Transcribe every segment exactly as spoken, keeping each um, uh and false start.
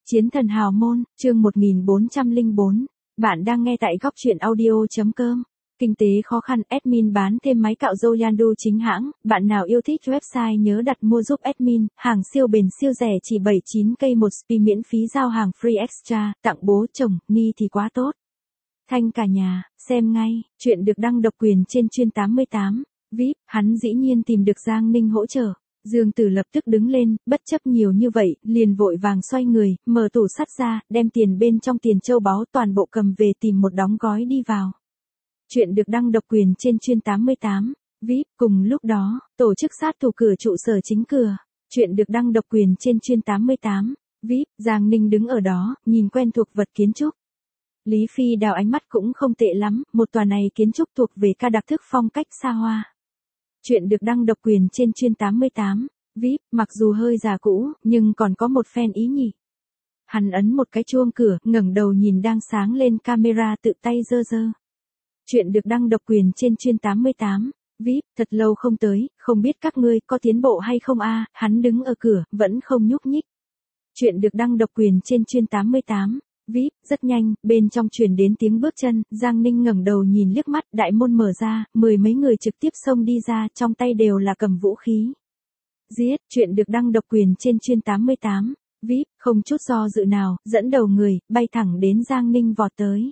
Chiến thần hào môn, chương một nghìn bốn trăm lẻ bốn. Bạn đang nghe tại góc truyện audio.com. Kinh tế khó khăn, admin bán thêm máy cạo râu Yandu chính hãng. Bạn nào yêu thích website nhớ đặt mua giúp admin. Hàng siêu bền siêu rẻ chỉ bảy mươi chín k một spi, miễn phí giao hàng free extra. Tặng bố chồng, ni thì quá tốt. Thanh cả nhà, xem ngay. Chuyện được đăng độc quyền trên chuyên tám mươi tám. vê i pê, hắn dĩ nhiên tìm được Giang Ninh hỗ trợ. Dương Tử lập tức đứng lên, bất chấp nhiều như vậy, liền vội vàng xoay người, mở tủ sắt ra, đem tiền bên trong tiền châu báu toàn bộ cầm về tìm một đóng gói đi vào. Chuyện được đăng độc quyền trên chuyên tám mươi tám. vê i pê, cùng lúc đó, tổ chức sát thủ cửa trụ sở chính cửa. Chuyện được đăng độc quyền trên chuyên tám mươi tám. vê i pê, Giang Ninh đứng ở đó, nhìn quen thuộc vật kiến trúc. Lý Phi Đào ánh mắt cũng không tệ lắm, một tòa này kiến trúc thuộc về ca đặc thức phong cách xa hoa. Chuyện được đăng độc quyền trên chuyên tám mươi tám. vê i pê, mặc dù hơi già cũ, nhưng còn có một phen ý nhỉ. Hắn ấn một cái chuông cửa, ngẩng đầu nhìn đang sáng lên camera tự tay giơ giơ. Chuyện được đăng độc quyền trên chuyên tám mươi tám. vê i pê, thật lâu không tới, không biết các ngươi có tiến bộ hay không a? Hắn đứng ở cửa, vẫn không nhúc nhích. Chuyện được đăng độc quyền trên chuyên tám mươi tám. vê i pê, rất nhanh, bên trong truyền đến tiếng bước chân, Giang Ninh ngẩng đầu nhìn liếc mắt, đại môn mở ra, mười mấy người trực tiếp xông đi ra, trong tay đều là cầm vũ khí. Giết, chuyện được đăng độc quyền trên chuyên tám mươi tám. vê i pê, không chút do dự nào, dẫn đầu người, bay thẳng đến Giang Ninh vọt tới.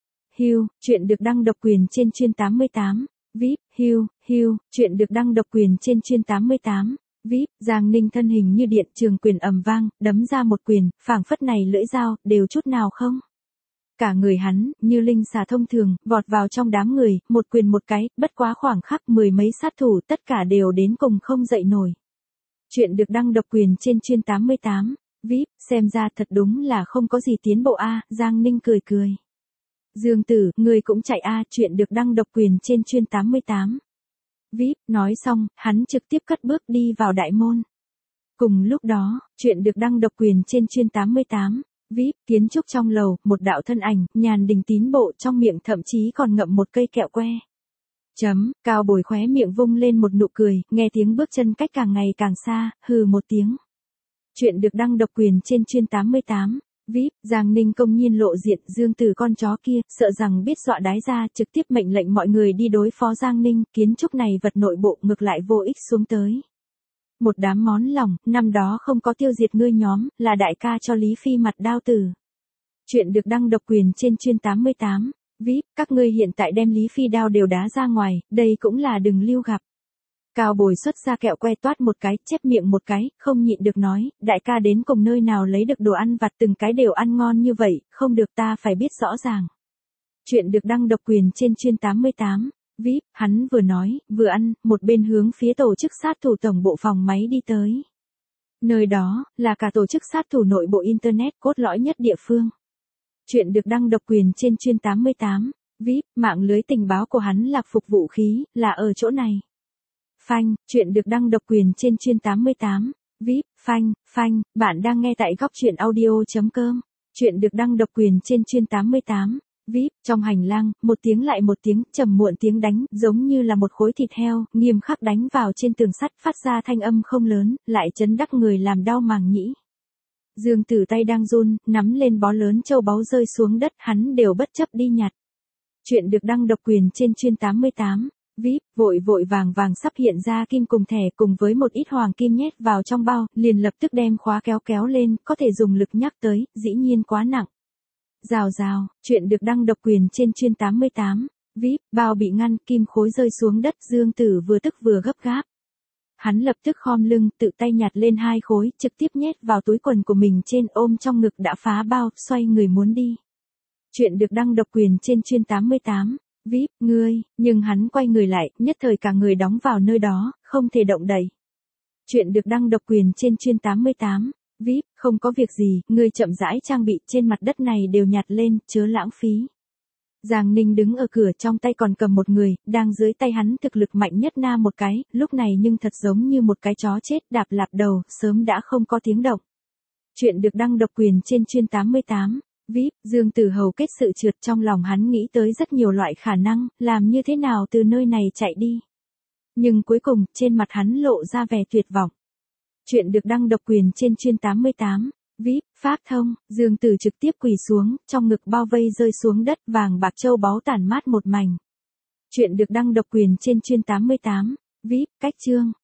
Hưu, chuyện được đăng độc quyền trên chuyên tám mươi tám. vê i pê, hưu, hưu, chuyện được đăng độc quyền trên chuyên tám mươi tám. vê i pê, Giang Ninh thân hình như điện, trường quyền ầm vang, đấm ra một quyền, phảng phất này lưỡi dao, đều chút nào không. Cả người hắn, như linh xà thông thường, vọt vào trong đám người, một quyền một cái, bất quá khoảng khắc mười mấy sát thủ, tất cả đều đến cùng không dậy nổi. Chuyện được đăng độc quyền trên chuyên tám mươi tám. vê i pê, xem ra thật đúng là không có gì tiến bộ a. Giang Ninh cười cười. Dương Tử, người cũng chạy a. Chuyện được đăng độc quyền trên chuyên tám mươi tám. vê i pê, nói xong, hắn trực tiếp cất bước đi vào đại môn. Cùng lúc đó, chuyện được đăng độc quyền trên chuyên tám mươi tám. vê i pê, kiến trúc trong lầu, một đạo thân ảnh, nhàn đình tín bộ, trong miệng thậm chí còn ngậm một cây kẹo que. Chấm, Cao Bồi khóe miệng vung lên một nụ cười, nghe tiếng bước chân cách càng ngày càng xa, hừ một tiếng. Chuyện được đăng độc quyền trên chuyên tám mươi tám. vê i pê, Giang Ninh công nhiên lộ diện, Dương Tử con chó kia, sợ rằng biết dọa đái ra, trực tiếp mệnh lệnh mọi người đi đối phó Giang Ninh, kiến trúc này vật nội bộ ngược lại vô ích xuống tới. Một đám món lòng, năm đó không có tiêu diệt ngươi nhóm, là đại ca cho Lý Phi mặt đao tử. Chuyện được đăng độc quyền trên chuyên tám mươi tám. vê i pê, các ngươi hiện tại đem Lý Phi đao đều đá ra ngoài, đây cũng là đừng lưu gặp. Cao Bồi xuất ra kẹo que toát một cái, chép miệng một cái, không nhịn được nói, đại ca đến cùng nơi nào lấy được đồ ăn vặt từng cái đều ăn ngon như vậy, không được ta phải biết rõ ràng. Chuyện được đăng độc quyền trên chuyên tám mươi tám. vê i pê, hắn vừa nói, vừa ăn, một bên hướng phía tổ chức sát thủ tổng bộ phòng máy đi tới. Nơi đó, là cả tổ chức sát thủ nội bộ Internet cốt lõi nhất địa phương. Chuyện được đăng độc quyền trên chuyên tám mươi tám. vê i pê, mạng lưới tình báo của hắn lạc phục vũ khí, là ở chỗ này. Phanh, chuyện được đăng độc quyền trên chuyên tám mươi tám. vê i pê, phanh, phanh, bạn đang nghe tại góc truyện audio.com. Chuyện được đăng độc quyền trên chuyên tám mươi tám. vê i pê, trong hành lang, một tiếng lại một tiếng, trầm muộn tiếng đánh, giống như là một khối thịt heo, nghiêm khắc đánh vào trên tường sắt, phát ra thanh âm không lớn, lại chấn đắc người làm đau màng nhĩ. Dương Tử tay đang run, nắm lên bó lớn châu báu rơi xuống đất, hắn đều bất chấp đi nhặt. Chuyện được đăng độc quyền trên chuyên tám mươi tám. vê i pê, vội vội vàng vàng sắp hiện ra kim cùng thẻ cùng với một ít hoàng kim nhét vào trong bao, liền lập tức đem khóa kéo kéo lên, có thể dùng lực nhắc tới, dĩ nhiên quá nặng. Rào rào, chuyện được đăng độc quyền trên chuyên tám mươi tám. vê i pê, bao bị ngăn, kim khối rơi xuống đất, Dương Tử vừa tức vừa gấp gáp. Hắn lập tức khom lưng, tự tay nhặt lên hai khối, trực tiếp nhét vào túi quần của mình trên, ôm trong ngực đã phá bao, xoay người muốn đi. Chuyện được đăng độc quyền trên chuyên tám mươi tám. vê i pê, ngươi, nhưng hắn quay người lại, nhất thời cả người đóng vào nơi đó, không thể động đậy. Chuyện được đăng độc quyền trên chuyên tám mươi tám. vê i pê, không có việc gì, ngươi chậm rãi trang bị trên mặt đất này đều nhặt lên, chớ lãng phí. Giang Ninh đứng ở cửa, trong tay còn cầm một người, đang dưới tay hắn thực lực mạnh nhất na một cái, lúc này nhưng thật giống như một cái chó chết đạp lạp đầu, sớm đã không có tiếng động. Chuyện được đăng độc quyền trên chuyên tám mươi tám. vê i pê, Dương Tử hầu kết sự trượt, trong lòng hắn nghĩ tới rất nhiều loại khả năng, làm như thế nào từ nơi này chạy đi. Nhưng cuối cùng, trên mặt hắn lộ ra vẻ tuyệt vọng. Chuyện được đăng độc quyền trên chuyên tám mươi tám. vê i pê, Pháp thông, Dương Tử trực tiếp quỳ xuống, trong ngực bao vây rơi xuống đất, vàng bạc châu báu tản mát một mảnh. Chuyện được đăng độc quyền trên chuyên tám mươi tám. vê i pê, cách chương.